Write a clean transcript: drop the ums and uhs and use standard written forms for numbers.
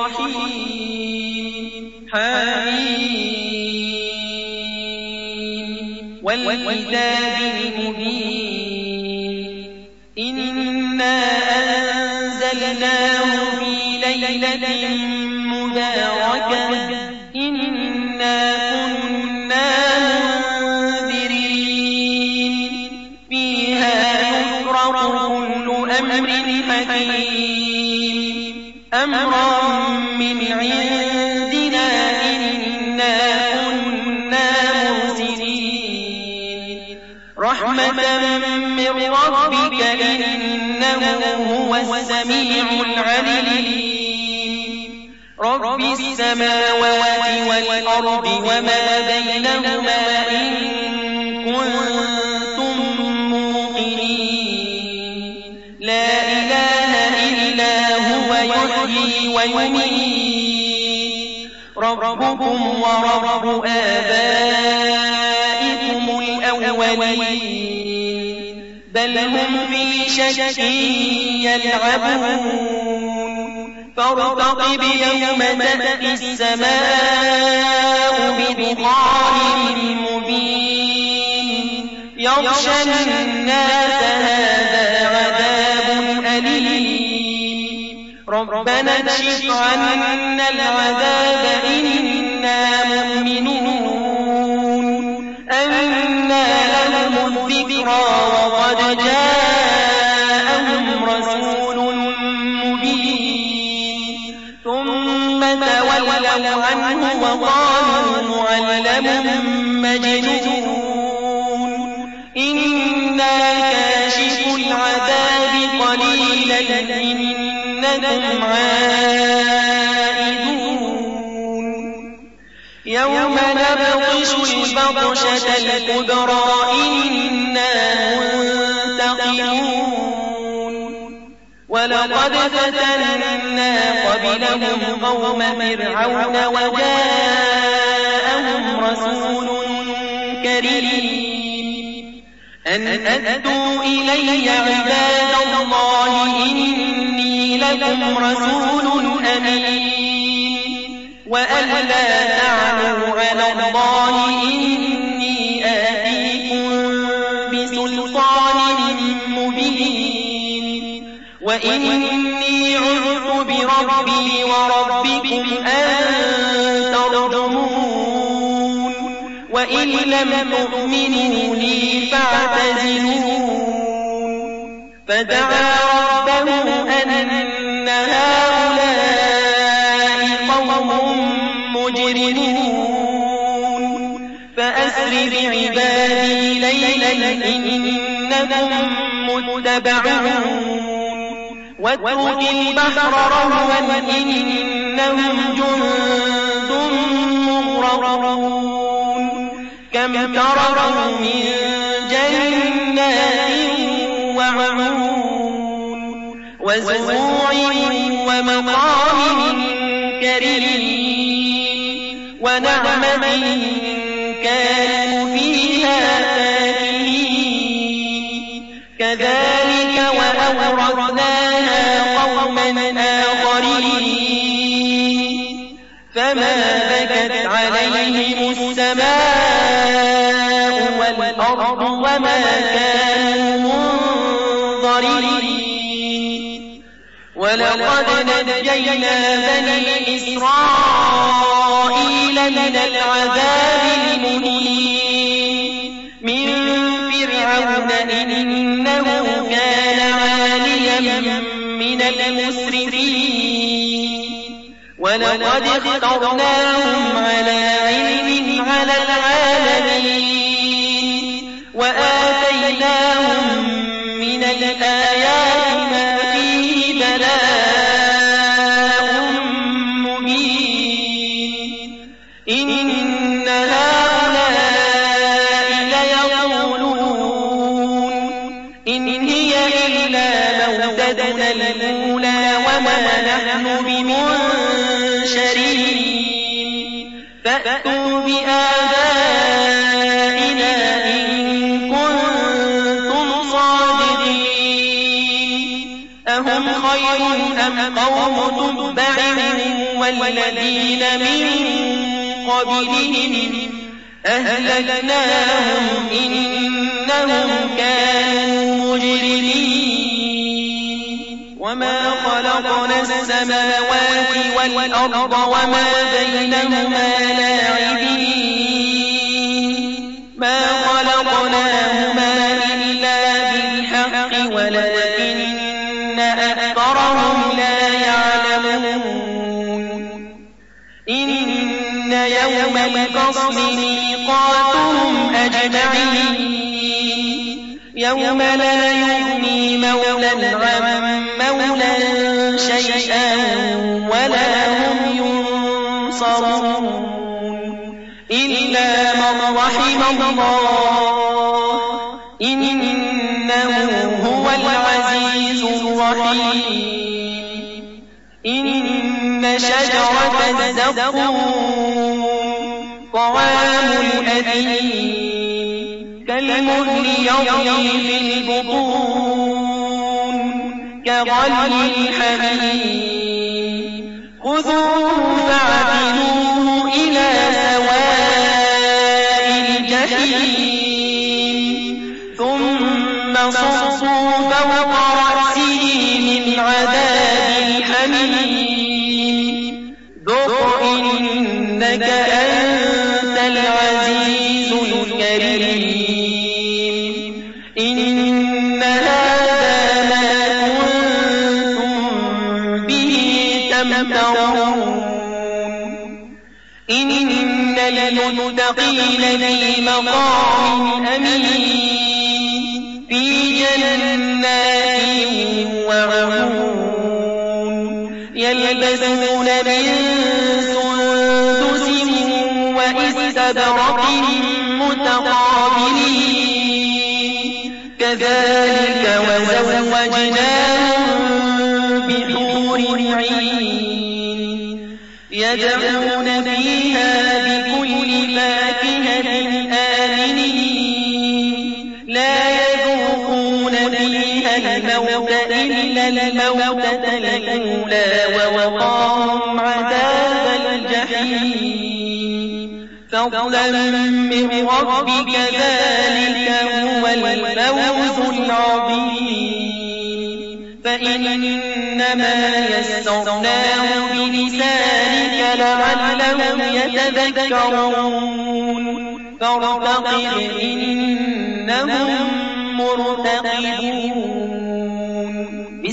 الرحيم حميم والكتاب المبين إنا أنزلناه في ليلة مباركة إنا كنا منذرين فيها يفرق كل أمر حكيم أمرا من عندنا إنا كنا مرسلين رحمة من ربك إنه هو السميع العليم رب السماوات والأرض وما بينهما إن كنتم موقنين لا إله إلا هو يحيي ويميت ربكم ورب آبائكم الأولين بل هم في شك يلعبون فارتقب يوم تأتي السماء بدخان مبين يغشى الناس هذا عذاب أليم ربنا اكشف عنا العذاب إنا مؤمنون أنى لهم الذكرى وقد جاءهم رسول مبين ثم تولوا عنه وقالوا معلم مجنون إنا كاشف العذاب قليلا إنكم عائدون يوم نبطش البطشة الكبرى إنا منتقمون ولقد فتنا قبلهم قوم فرعون وجاءهم رسول كريم أن أدوا إلي عباد الله إني لكم رسول أمين وأن لا تعلوا على الله إني آتيكم بسلطان مبين وإني عذت بربي وربكم أن ترجمون وإن لم تؤمنوا لي فاعتزلون فدعا ربه أن هؤلاء قوم مجرمون فأسر بعبادي ليلا إنكم متبعون واترك البحر رهوا إنهم جند مغرقون كم تركوا من جنات وعيون وزروع ومقام كريم ونعمة كانوا فيها فاكهين كذلك وأورثناها قوما آخرين فما بكت عليهم السماء والأرض وما كانوا منظرين ولقد نجينا بني إسرائيل من العذاب المهين من فرعون إنه كان عاليا من المسرفين ولقد اخترناهم على علم على العالمين وآتيناهم من الآيات ما فيه بلاء مبين إن هؤلاء ليقولون إن هي إلا موتتنا الأولى وما نحن بمنشرين فأتوا بآبائنا إن كنتم صادقين أهم خير أم أم قوم تبع والذين من قبلهم أهلكناهم إنهم كانوا مجرمين وما خلقنا السماوات والأرض وما بينهما لاعبين ما خلقناهما إلا بالحق ولكن أكثرهم لا يعلمون إن يوم الفصل ميقاتهم أجمعين يوم لا يغني مولى عن مولى شيئا ولا هم ينصرون إلا من رحم الله إنه هو العزيز الرحيم إن شجرة الزقوم طعام الأثيم كالمهل يغلي في البطون كغلي الحميم خذوه فاعتلوه إلى سواء الجحيم ثم صصوا فوق رأسه من عذاب الحميم ذق إنك أنت العزيز الكريم إن هذا ما كنتم به تمترون إن للمتقين في مقام أمين في جنات وعيون يلبسون من سندس وإستبرق متقابلين كذلك وزوجناهم بحور عين يدعون فيها بكل فاكهة آمنين لا يذوقون فيها الموت إلا الموتة الأولى ووقاهم عذاب الجحيم فضلا من ربك ذلك هو الفوز العظيم فإنما يسرناه بلسانك لعلهم يتذكرون فارتقب إنهم مرتقبون